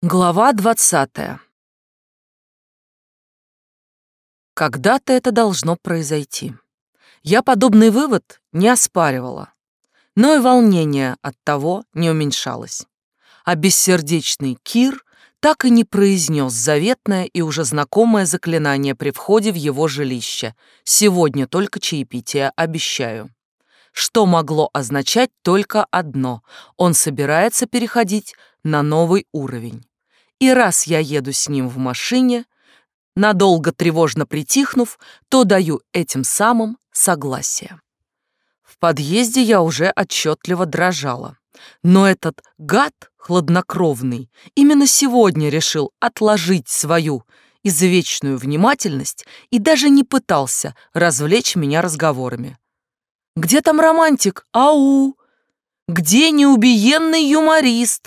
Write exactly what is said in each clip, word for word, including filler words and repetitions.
Глава двадцатая. Когда-то это должно произойти. Я подобный вывод не оспаривала, но и волнение от того не уменьшалось. А бессердечный Кир так и не произнес заветное и уже знакомое заклинание при входе в его жилище. Сегодня только чаепитие, обещаю. Что могло означать только одно: он собирается переходить на новый уровень. И раз я еду с ним в машине, надолго тревожно притихнув, то даю этим самым согласие. В подъезде я уже отчетливо дрожала. Но этот гад хладнокровный именно сегодня решил отложить свою извечную внимательность и даже не пытался развлечь меня разговорами. Где там романтик? Ау! Где неубиенный юморист?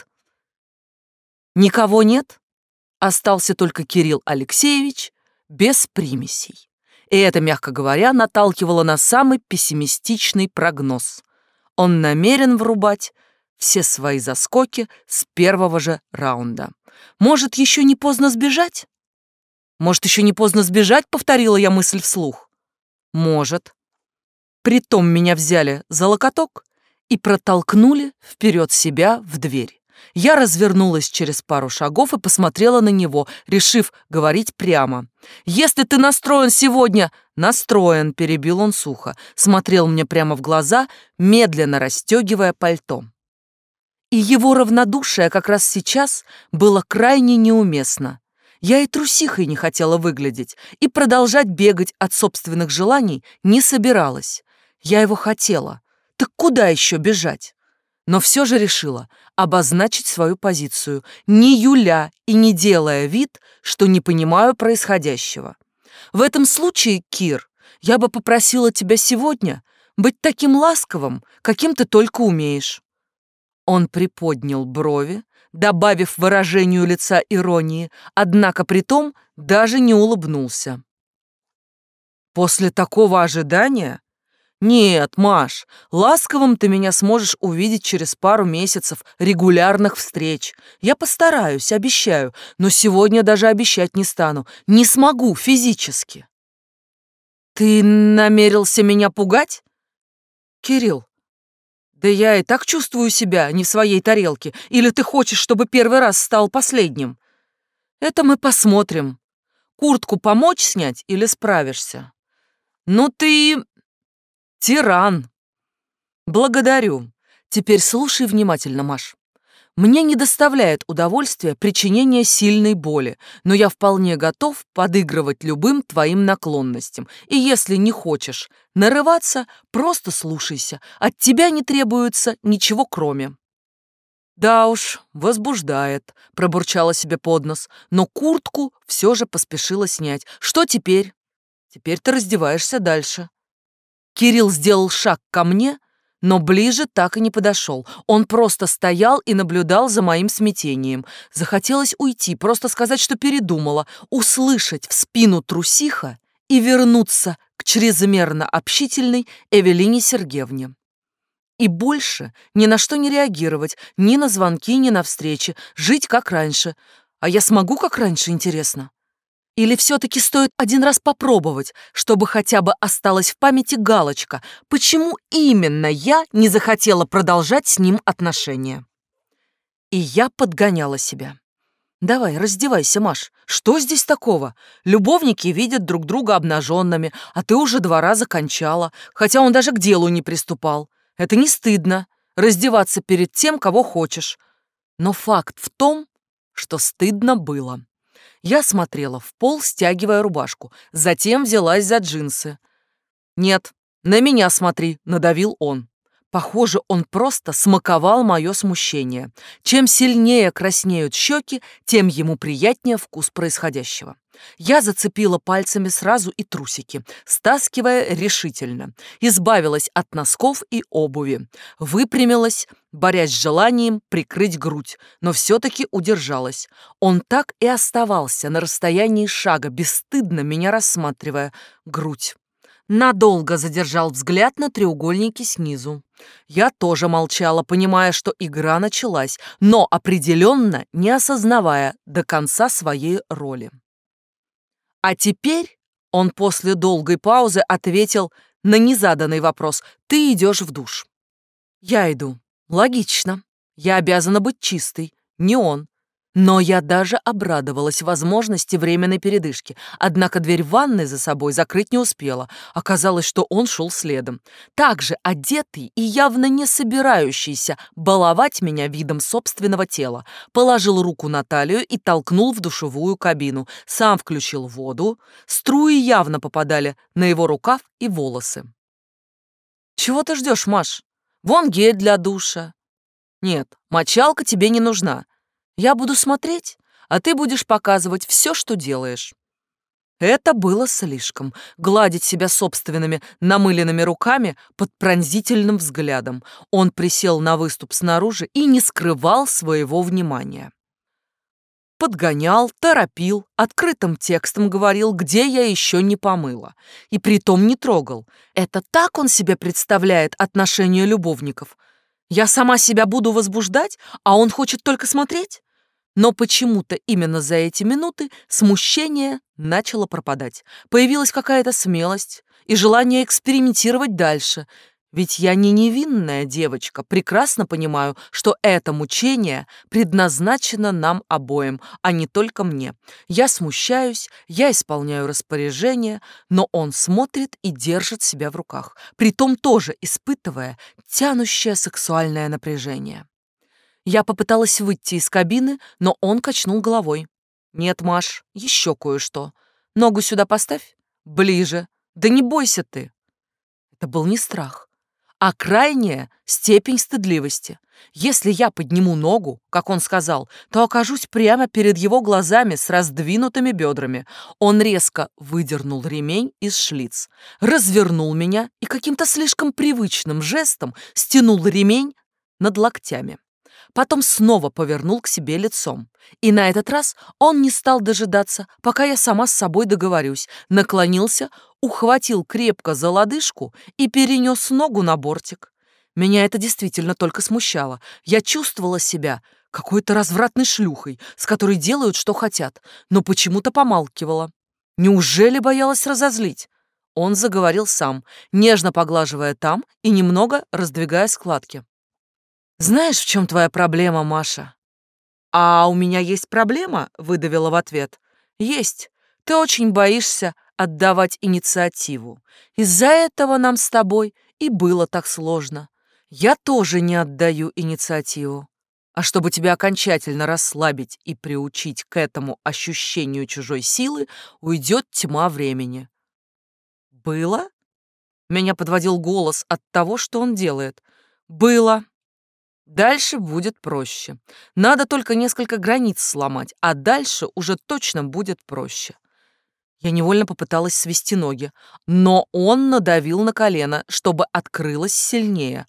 Никого нет? Остался только Кирилл Алексеевич без примесей. И это, мягко говоря, наталкивало на самый пессимистичный прогноз. Он намерен врубать все свои заскоки с первого же раунда. Может, еще не поздно сбежать? Может, еще не поздно сбежать, повторила я мысль вслух. Может. Притом меня взяли за локоток и протолкнули вперед себя в дверь. Я развернулась через пару шагов и посмотрела на него, решив говорить прямо. «Если ты настроен сегодня...» «Настроен», — перебил он сухо, смотрел мне прямо в глаза, медленно расстегивая пальто. И его равнодушие как раз сейчас было крайне неуместно. Я и трусихой не хотела выглядеть, и продолжать бегать от собственных желаний не собиралась. Я его хотела. Так куда еще бежать? Но все же решила обозначить свою позицию, не юля и не делая вид, что не понимаю происходящего. В этом случае, Кир, я бы попросила тебя сегодня быть таким ласковым, каким ты только умеешь. Он приподнял брови, добавив выражению лица иронии, однако притом даже не улыбнулся. После такого ожидания... «Нет, Маш, ласковым ты меня сможешь увидеть через пару месяцев регулярных встреч. Я постараюсь, обещаю, но сегодня даже обещать не стану. Не смогу физически». «Ты намерился меня пугать?» «Кирилл, да я и так чувствую себя не в своей тарелке. Или ты хочешь, чтобы первый раз стал последним? Это мы посмотрим. Куртку помочь снять или справишься?» «Ну ты... тиран. Благодарю. Теперь слушай внимательно, Маш. Мне не доставляет удовольствия причинение сильной боли, но я вполне готов подыгрывать любым твоим наклонностям. И если не хочешь нарываться, просто слушайся. От тебя не требуется ничего кроме. Да уж, возбуждает, пробурчала себе под нос, но куртку все же поспешила снять. Что теперь? Теперь ты раздеваешься дальше. Кирилл сделал шаг ко мне, но ближе так и не подошел. Он просто стоял и наблюдал за моим смятением. Захотелось уйти, просто сказать, что передумала, услышать в спину трусиха и вернуться к чрезмерно общительной Эвелине Сергеевне. И больше ни на что не реагировать, ни на звонки, ни на встречи, жить как раньше. А я смогу как раньше, интересно? Или все-таки стоит один раз попробовать, чтобы хотя бы осталась в памяти галочка, почему именно я не захотела продолжать с ним отношения? И я подгоняла себя. Давай, раздевайся, Маш. Что здесь такого? Любовники видят друг друга обнаженными, а ты уже два раза кончала, хотя он даже к делу не приступал. Это не стыдно, раздеваться перед тем, кого хочешь. Но факт в том, что стыдно было. Я смотрела в пол, стягивая рубашку, затем взялась за джинсы. «Нет, на меня смотри», — надавил он. Похоже, он просто смаковал мое смущение. Чем сильнее краснеют щеки, тем ему приятнее вкус происходящего. Я зацепила пальцами сразу и трусики, стаскивая решительно. Избавилась от носков и обуви. Выпрямилась, борясь с желанием прикрыть грудь, но все-таки удержалась. Он так и оставался на расстоянии шага, бесстыдно меня рассматривая. Грудь. Надолго задержал взгляд на треугольнике снизу. Я тоже молчала, понимая, что игра началась, но определенно не осознавая до конца своей роли. А теперь он после долгой паузы ответил на незаданный вопрос: «Ты идешь в душ». Я иду. Логично. Я обязана быть чистой, не он. Но я даже обрадовалась возможности временной передышки, однако дверь ванной за собой закрыть не успела. Оказалось, что он шел следом. Также одетый и явно не собирающийся баловать меня видом собственного тела. Положил руку на талию и толкнул в душевую кабину. Сам включил воду. Струи явно попадали на его рукав и волосы. «Чего ты ждешь, Маш? Вон гель для душа». «Нет, мочалка тебе не нужна. Я буду смотреть, а ты будешь показывать все, что делаешь». Это было слишком. Гладить себя собственными намыленными руками под пронзительным взглядом. Он присел на выступ снаружи и не скрывал своего внимания. Подгонял, торопил, открытым текстом говорил, где я еще не помыла. И притом не трогал. Это так он себе представляет отношения любовников? Я сама себя буду возбуждать, а он хочет только смотреть? Но почему-то именно за эти минуты смущение начало пропадать. Появилась какая-то смелость и желание экспериментировать дальше. Ведь я не невинная девочка, прекрасно понимаю, что это мучение предназначено нам обоим, а не только мне. Я смущаюсь, я исполняю распоряжение, но он смотрит и держит себя в руках, притом тоже испытывая тянущее сексуальное напряжение. Я попыталась выйти из кабины, но он качнул головой. «Нет, Маш, еще кое-что. Ногу сюда поставь. Ближе. Да не бойся ты». Это был не страх, а крайняя степень стыдливости. Если я подниму ногу, как он сказал, то окажусь прямо перед его глазами с раздвинутыми бедрами. Он резко выдернул ремень из шлиц, развернул меня и каким-то слишком привычным жестом стянул ремень над локтями. Потом снова повернул к себе лицом. И на этот раз он не стал дожидаться, пока я сама с собой договорюсь. Наклонился, ухватил крепко за лодыжку и перенес ногу на бортик. Меня это действительно только смущало. Я чувствовала себя какой-то развратной шлюхой, с которой делают, что хотят, но почему-то помалкивала. Неужели боялась разозлить? Он заговорил сам, нежно поглаживая там и немного раздвигая складки. «Знаешь, в чем твоя проблема, Маша?» «А у меня есть проблема?» — выдавила в ответ. «Есть. Ты очень боишься отдавать инициативу. Из-за этого нам с тобой и было так сложно. Я тоже не отдаю инициативу. А чтобы тебя окончательно расслабить и приучить к этому ощущению чужой силы, уйдет тьма времени». «Было?» Меня подводил голос от того, что он делает. «Было. Дальше будет проще. Надо только несколько границ сломать, а дальше уже точно будет проще». Я невольно попыталась свести ноги, но он надавил на колено, чтобы открылось сильнее,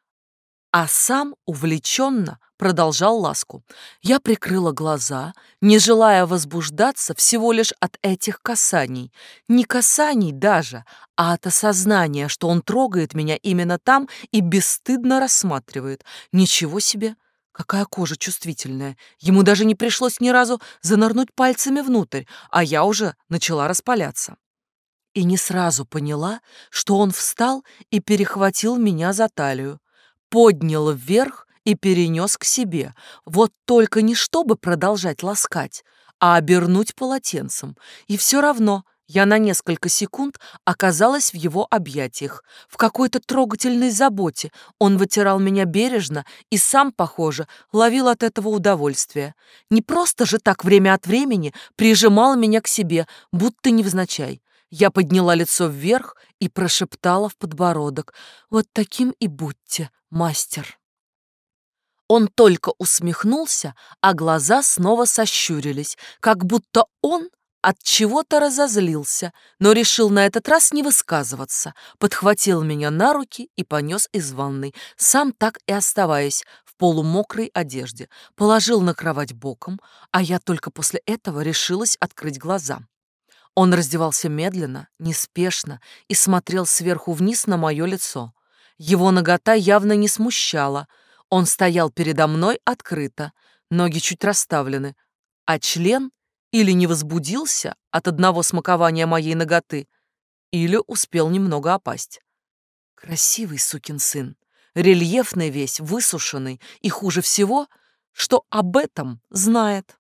а сам увлеченно продолжал ласку. Я прикрыла глаза, не желая возбуждаться всего лишь от этих касаний. Не касаний даже, а от осознания, что он трогает меня именно там и бесстыдно рассматривает. Ничего себе! Какая кожа чувствительная. Ему даже не пришлось ни разу занырнуть пальцами внутрь, а я уже начала распаляться. И не сразу поняла, что он встал и перехватил меня за талию, поднял вверх и перенес к себе. Вот только не чтобы продолжать ласкать, а обернуть полотенцем. И все равно я на несколько секунд оказалась в его объятиях. В какой-то трогательной заботе он вытирал меня бережно и сам, похоже, ловил от этого удовольствие. Не просто же так время от времени прижимал меня к себе, будто невзначай. Я подняла лицо вверх и прошептала в подбородок: «Вот таким и будьте, мастер». Он только усмехнулся, а глаза снова сощурились, как будто он от чего-то разозлился, но решил на этот раз не высказываться, подхватил меня на руки и понес из ванной, сам так и оставаясь в полумокрой одежде, положил на кровать боком, а я только после этого решилась открыть глаза. Он раздевался медленно, неспешно и смотрел сверху вниз на мое лицо. Его нагота явно не смущала. Он стоял передо мной открыто, ноги чуть расставлены, а член или не возбудился от одного смакования моей наготы, или успел немного опасть. Красивый сукин сын, рельефный весь, высушенный, и хуже всего, что об этом знает.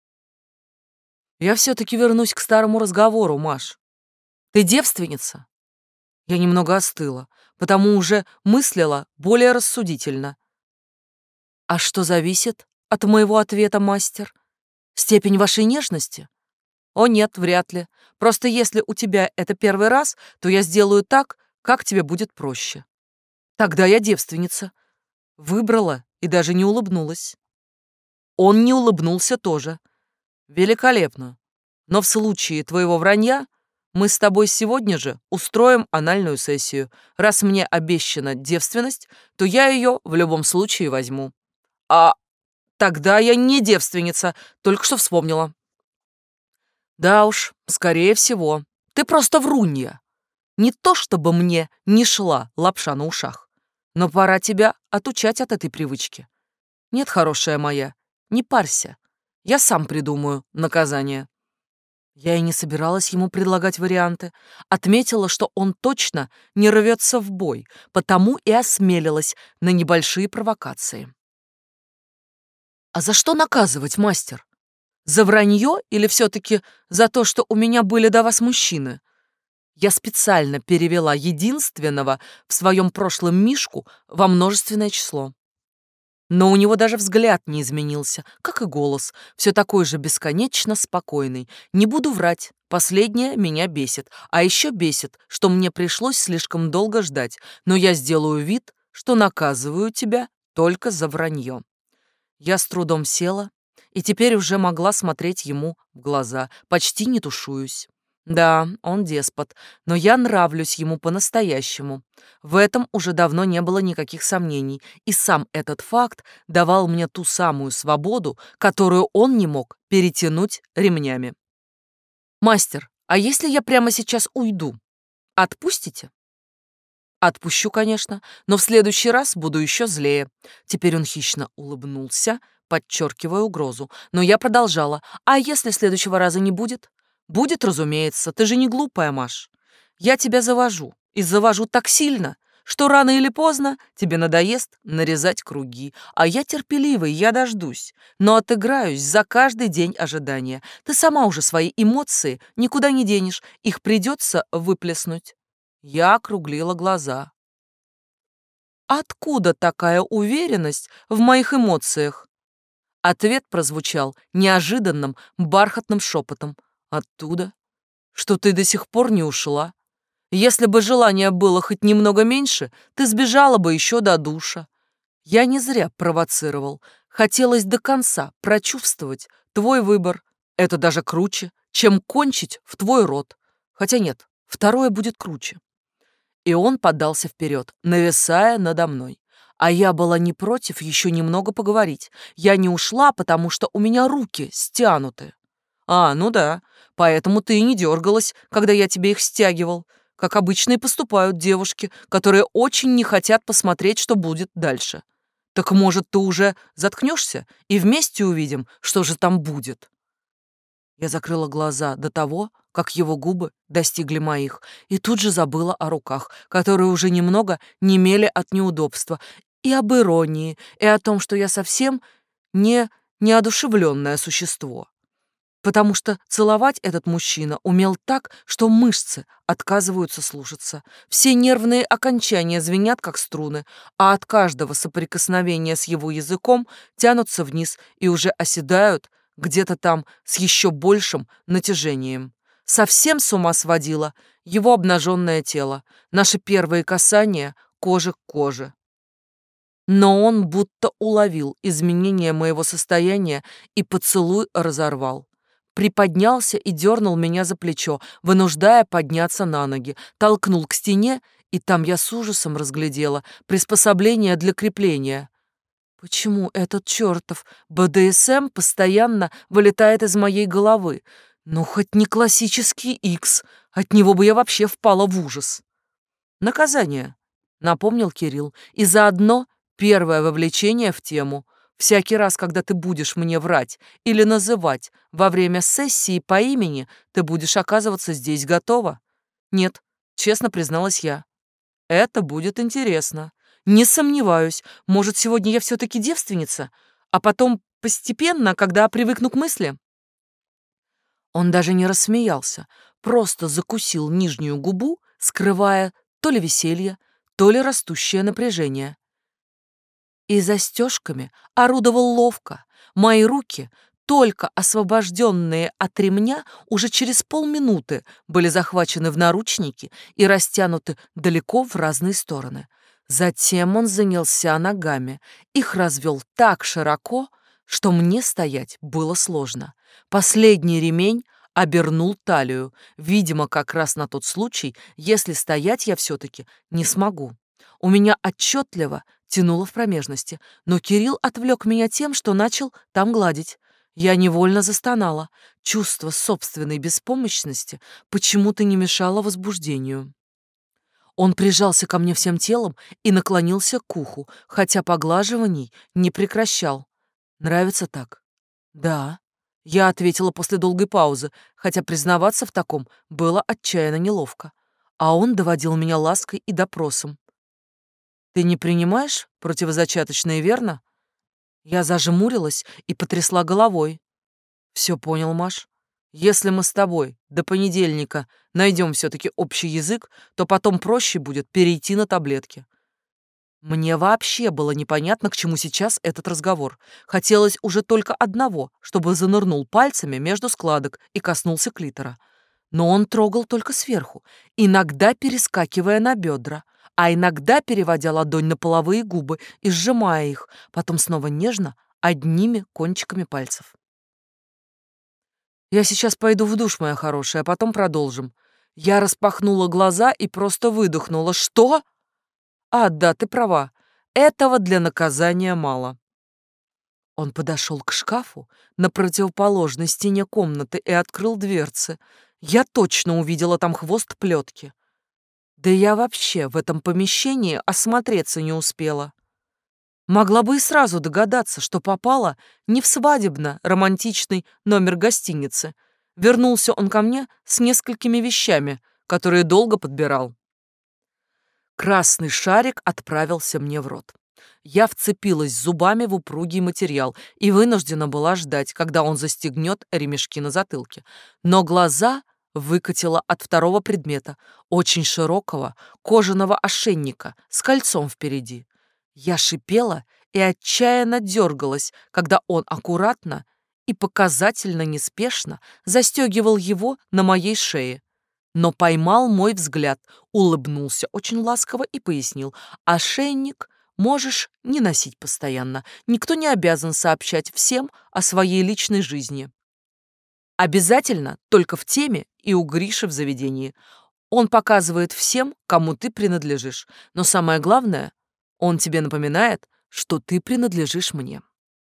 Я все-таки вернусь к старому разговору, Маш. Ты девственница? Я немного остыла, потому уже мыслила более рассудительно. А что зависит от моего ответа, мастер? Степень вашей нежности? О нет, вряд ли. Просто если у тебя это первый раз, то я сделаю так, как тебе будет проще. Тогда я девственница. Выбрала и даже не улыбнулась. Он не улыбнулся тоже. Великолепно. Но в случае твоего вранья мы с тобой сегодня же устроим анальную сессию. Раз мне обещана девственность, то я ее в любом случае возьму. А тогда я не девственница, только что вспомнила. Да уж, скорее всего. Ты просто врунья. Не то чтобы мне не шла лапша на ушах, но пора тебя отучать от этой привычки. Нет, хорошая моя, не парься. Я сам придумаю наказание. Я и не собиралась ему предлагать варианты. Отметила, что он точно не рвется в бой, потому и осмелилась на небольшие провокации. А за что наказывать, мастер? За вранье или все-таки за то, что у меня были до вас мужчины? Я специально перевела единственного в своем прошлом Мишку во множественное число. Но у него даже взгляд не изменился, как и голос, все такой же бесконечно спокойный. Не буду врать, последнее меня бесит. А еще бесит, что мне пришлось слишком долго ждать, но я сделаю вид, что наказываю тебя только за вранье. Я с трудом села и теперь уже могла смотреть ему в глаза, почти не тушуюсь. Да, он деспот, но я нравлюсь ему по-настоящему. В этом уже давно не было никаких сомнений, и сам этот факт давал мне ту самую свободу, которую он не мог перетянуть ремнями. «Мастер, а если я прямо сейчас уйду, отпустите?» «Отпущу, конечно, но в следующий раз буду еще злее». Теперь он хищно улыбнулся, подчеркивая угрозу, но я продолжала. «А если следующего раза не будет?» «Будет, разумеется, ты же не глупая, Маш. Я тебя завожу, и завожу так сильно, что рано или поздно тебе надоест нарезать круги, а я терпеливый, я дождусь, но отыграюсь за каждый день ожидания. Ты сама уже свои эмоции никуда не денешь, их придется выплеснуть». Я округлила глаза. «Откуда такая уверенность в моих эмоциях?» Ответ прозвучал неожиданным бархатным шепотом. «Оттуда, что ты до сих пор не ушла. Если бы желания было хоть немного меньше, ты сбежала бы еще до душа. Я не зря провоцировал. Хотелось до конца прочувствовать твой выбор. Это даже круче, чем кончить в твой рот. Хотя нет, второе будет круче». И он подался вперед, нависая надо мной. А я была не против еще немного поговорить. Я не ушла, потому что у меня руки стянуты. «А, ну да, поэтому ты и не дергалась, когда я тебе их стягивал, как обычно и поступают девушки, которые очень не хотят посмотреть, что будет дальше. Так, может, ты уже заткнешься, и вместе увидим, что же там будет?» Я закрыла глаза до того, как его губы достигли моих, и тут же забыла о руках, которые уже немного немели от неудобства, и об иронии, и о том, что я совсем не неодушевленное существо. Потому что целовать этот мужчина умел так, что мышцы отказываются слушаться. Все нервные окончания звенят, как струны, а от каждого соприкосновения с его языком тянутся вниз и уже оседают где-то там с еще большим натяжением. Совсем с ума сводило его обнаженное тело, наши первые касания кожи к коже. Но он будто уловил изменение моего состояния и поцелуй разорвал. Приподнялся и дернул меня за плечо, вынуждая подняться на ноги, толкнул к стене, и там я с ужасом разглядела приспособление для крепления. Почему этот чертов бэ дэ эс эм постоянно вылетает из моей головы? Ну, хоть не классический Икс, от него бы я вообще впала в ужас. Наказание, напомнил Кирилл, и заодно первое вовлечение в тему. Всякий раз, когда ты будешь мне врать или называть во время сессии по имени, ты будешь оказываться здесь готова. Нет, честно призналась я. Это будет интересно. Не сомневаюсь, может, сегодня я все-таки девственница, а потом постепенно, когда привыкну к мысли. Он даже не рассмеялся, просто закусил нижнюю губу, скрывая то ли веселье, то ли растущее напряжение. И застежками орудовал ловко. Мои руки, только освобожденные от ремня, уже через полминуты были захвачены в наручники и растянуты далеко в разные стороны. Затем он занялся ногами, их развел так широко, что мне стоять было сложно. Последний ремень обернул талию, видимо, как раз на тот случай, если стоять я все-таки не смогу. У меня отчетливо тянуло в промежности, но Кирилл отвлек меня тем, что начал там гладить. Я невольно застонала. Чувство собственной беспомощности почему-то не мешало возбуждению. Он прижался ко мне всем телом и наклонился к уху, хотя поглаживаний не прекращал. Нравится так? Да. Я ответила после долгой паузы, хотя признаваться в таком было отчаянно неловко. А он доводил меня лаской и допросом. Ты не принимаешь противозачаточные, верно? Я зажмурилась и потрясла головой. Все понял, Маш. Если мы с тобой до понедельника найдем все-таки общий язык, то потом проще будет перейти на таблетки. Мне вообще было непонятно, к чему сейчас этот разговор. Хотелось уже только одного, чтобы занырнул пальцами между складок и коснулся клитора. Но он трогал только сверху, иногда перескакивая на бедра, а иногда переводя ладонь на половые губы и сжимая их, потом снова нежно одними кончиками пальцев. «Я сейчас пойду в душ, моя хорошая, а потом продолжим». Я распахнула глаза и просто выдохнула. «Что?» «А, да, ты права. Этого для наказания мало». Он подошел к шкафу на противоположной стене комнаты и открыл дверцы. Я точно увидела там хвост плетки. Да я вообще в этом помещении осмотреться не успела. Могла бы и сразу догадаться, что попала не в свадебно-романтичный номер гостиницы. Вернулся он ко мне с несколькими вещами, которые долго подбирал. Красный шарик отправился мне в рот. Я вцепилась зубами в упругий материал и вынуждена была ждать, когда он застегнет ремешки на затылке. Но глаза выкатила от второго предмета, очень широкого кожаного ошейника с кольцом впереди. Я шипела и отчаянно дергалась, когда он аккуратно и показательно неспешно застегивал его на моей шее. Но поймал мой взгляд, улыбнулся очень ласково и пояснил: ошейник можешь не носить постоянно. Никто не обязан сообщать всем о своей личной жизни. Обязательно только в теме и у Гриши в заведении. Он показывает всем, кому ты принадлежишь. Но самое главное, он тебе напоминает, что ты принадлежишь мне.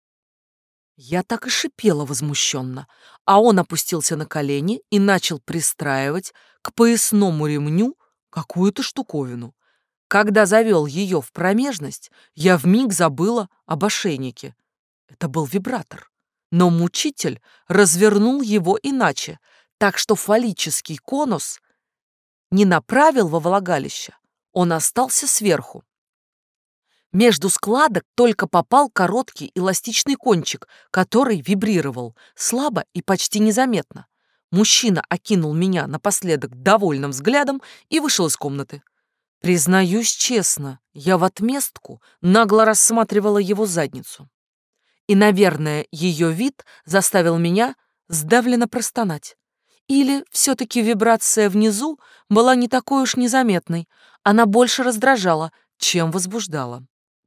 Я так и шипела возмущенно, а он опустился на колени и начал пристраивать к поясному ремню какую-то штуковину. Когда завел ее в промежность, я вмиг забыла об ошейнике. Это был вибратор. Но мучитель развернул его иначе, так что фаллический конус не направил во влагалище, он остался сверху. Между складок только попал короткий эластичный кончик, который вибрировал слабо и почти незаметно. Мужчина окинул меня напоследок довольным взглядом и вышел из комнаты. Признаюсь честно, я в отместку нагло рассматривала его задницу. И, наверное, ее вид заставил меня сдавленно простонать. Или все-таки вибрация внизу была не такой уж незаметной, она больше раздражала, чем возбуждала.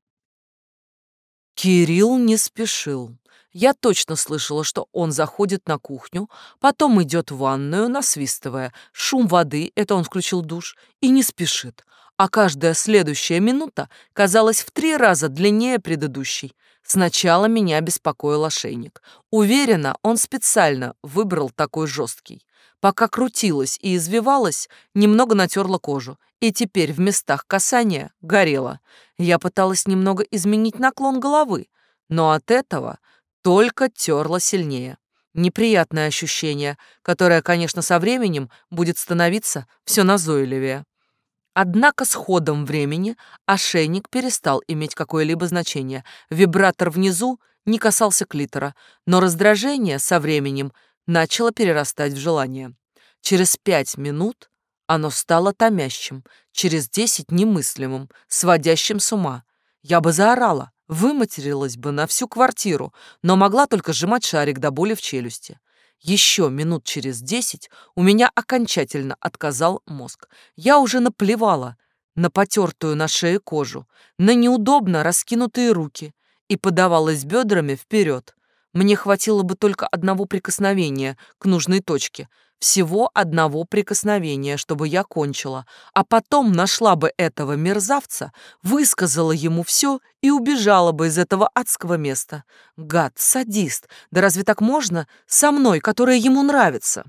Кирилл не спешил. Я точно слышала, что он заходит на кухню, потом идет в ванную, насвистывая. Шум воды, это он включил душ, и не спешит. А каждая следующая минута казалась в три раза длиннее предыдущей. Сначала меня беспокоил ошейник. Уверена, он специально выбрал такой жесткий. Пока крутилась и извивалась, немного натерла кожу, и теперь в местах касания горела. Я пыталась немного изменить наклон головы, но от этого только терла сильнее. Неприятное ощущение, которое, конечно, со временем будет становиться все назойливее. Однако с ходом времени ошейник перестал иметь какое-либо значение. Вибратор внизу не касался клитора, но раздражение со временем начало перерастать в желание. Через пять минут оно стало томящим, через десять — немыслимым, сводящим с ума. Я бы заорала, выматерилась бы на всю квартиру, но могла только сжимать шарик до боли в челюсти. Еще минут через десять у меня окончательно отказал мозг. Я уже наплевала на потертую на шее кожу, на неудобно раскинутые руки и подавалась бедрами вперед. Мне хватило бы только одного прикосновения к нужной точке, всего одного прикосновения, чтобы я кончила, а потом нашла бы этого мерзавца, высказала ему все и убежала бы из этого адского места. Гад, садист, да разве так можно со мной, которая ему нравится?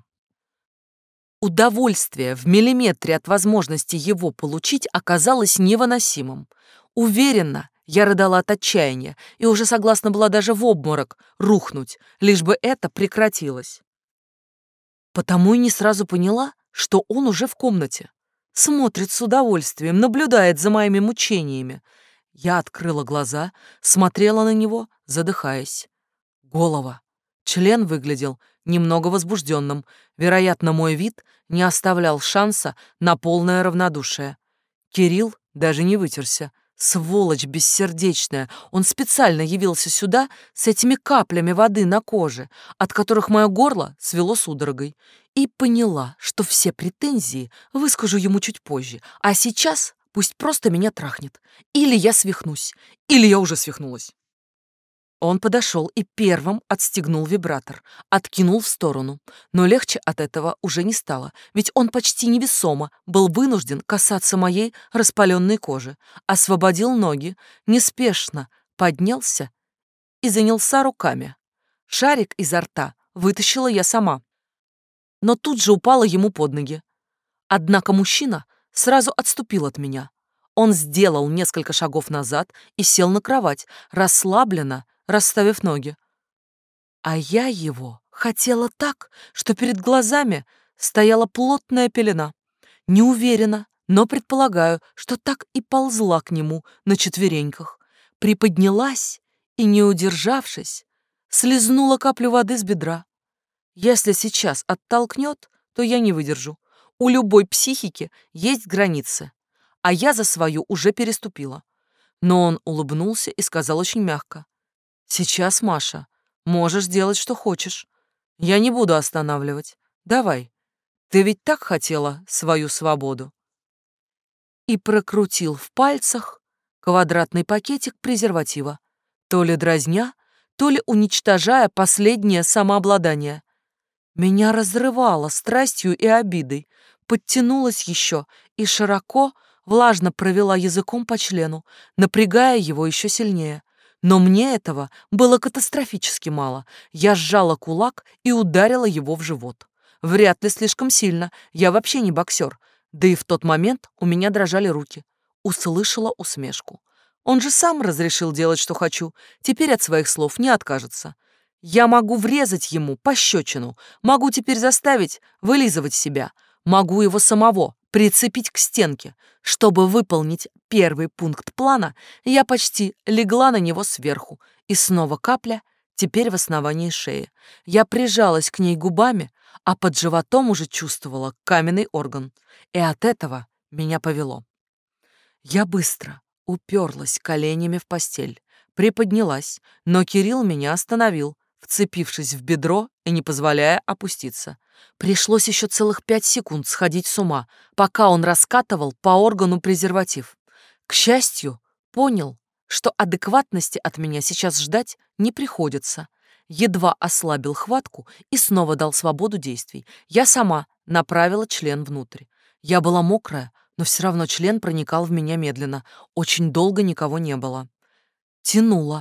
Удовольствие в миллиметре от возможности его получить оказалось невыносимым. Уверена, я рыдала от отчаяния и уже согласна была даже в обморок рухнуть, лишь бы это прекратилось. Потому и не сразу поняла, что он уже в комнате. Смотрит с удовольствием, наблюдает за моими мучениями. Я открыла глаза, смотрела на него, задыхаясь. Голова. Член выглядел немного возбужденным. Вероятно, мой вид не оставлял шанса на полное равнодушие. Кирилл даже не вытерся. Сволочь бессердечная. Он специально явился сюда с этими каплями воды на коже, от которых мое горло свело судорогой. И поняла, что все претензии выскажу ему чуть позже. А сейчас пусть просто меня трахнет. Или я свихнусь, или я уже свихнулась. Он подошел и первым отстегнул вибратор, откинул в сторону. Но легче от этого уже не стало, ведь он почти невесомо был вынужден касаться моей распаленной кожи. Освободил ноги, неспешно поднялся и занялся руками. Шарик изо рта вытащила я сама, но тут же упала ему под ноги. Однако мужчина сразу отступил от меня. Он сделал несколько шагов назад и сел на кровать, расслабленно расставив ноги. А я его хотела так, что перед глазами стояла плотная пелена. Не уверена, но предполагаю, что так и ползла к нему на четвереньках. Приподнялась и, не удержавшись, слезнула каплю воды с бедра. Если сейчас оттолкнет, то я не выдержу. У любой психики есть границы, а я за свою уже переступила. Но он улыбнулся и сказал очень мягко: «Сейчас, Маша, можешь делать, что хочешь. Я не буду останавливать. Давай. Ты ведь так хотела свою свободу». И прокрутил в пальцах квадратный пакетик презерватива, то ли дразня, то ли уничтожая последнее самообладание. Меня разрывало страстью и обидой, подтянулась еще и широко, влажно провела языком по члену, напрягая его еще сильнее. Но мне этого было катастрофически мало. Я сжала кулак и ударила его в живот. Вряд ли слишком сильно, я вообще не боксер. Да и в тот момент у меня дрожали руки. Услышала усмешку. Он же сам разрешил делать, что хочу. Теперь от своих слов не откажется. Я могу врезать ему пощечину, могу теперь заставить вылизывать себя, могу его самого прицепить к стенке. Чтобы выполнить первый пункт плана, я почти легла на него сверху, и снова капля, теперь в основании шеи. Я прижалась к ней губами, а под животом уже чувствовала каменный орган, и от этого меня повело. Я быстро уперлась коленями в постель, приподнялась, но Кирилл меня остановил, вцепившись в бедро и не позволяя опуститься. Пришлось еще целых пять секунд сходить с ума, пока он раскатывал по органу презерватив. К счастью, понял, что адекватности от меня сейчас ждать не приходится. Едва ослабил хватку и снова дал свободу действий. Я сама направила член внутрь. Я была мокрая, но все равно член проникал в меня медленно. Очень долго никого не было. Тянула.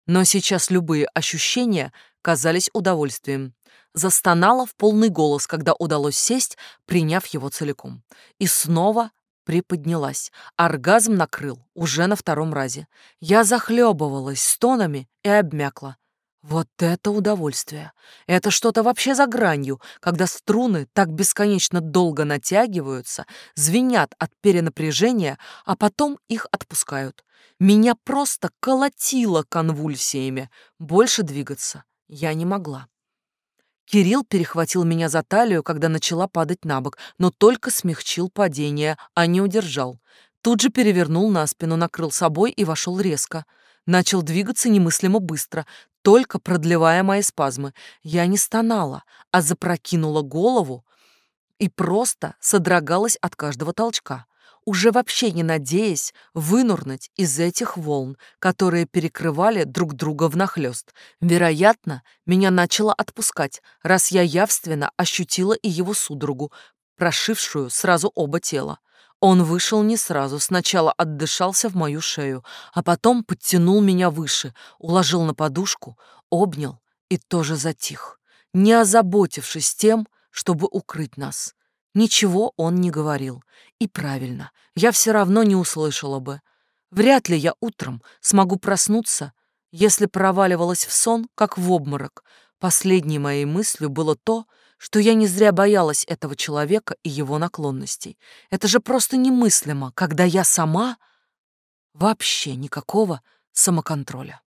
Но сейчас любые ощущения казались удовольствием. Застонала в полный голос, когда удалось сесть, приняв его целиком. И снова приподнялась. Оргазм накрыл уже на втором разе. Я захлебывалась стонами и обмякла. Вот это удовольствие! Это что-то вообще за гранью, когда струны так бесконечно долго натягиваются, звенят от перенапряжения, а потом их отпускают. Меня просто колотило конвульсиями. Больше двигаться я не могла. Кирилл перехватил меня за талию, когда начала падать на бок, но только смягчил падение, а не удержал. Тут же перевернул на спину, накрыл собой и вошел резко. Начал двигаться немыслимо быстро, только продлевая мои спазмы. Я не стонала, а запрокинула голову и просто содрогалась от каждого толчка, уже вообще не надеясь вынурнуть из этих волн, которые перекрывали друг друга внахлёст. Вероятно, меня начало отпускать, раз я явственно ощутила и его судорогу, прошившую сразу оба тела. Он вышел не сразу, сначала отдышался в мою шею, а потом подтянул меня выше, уложил на подушку, обнял и тоже затих, не озаботившись тем, чтобы укрыть нас. Ничего он не говорил. И правильно, я все равно не услышала бы. Вряд ли я утром смогу проснуться, если проваливалась в сон, как в обморок. Последней моей мыслью было то, что я не зря боялась этого человека и его наклонностей. Это же просто немыслимо, когда я сама вообще никакого самоконтроля.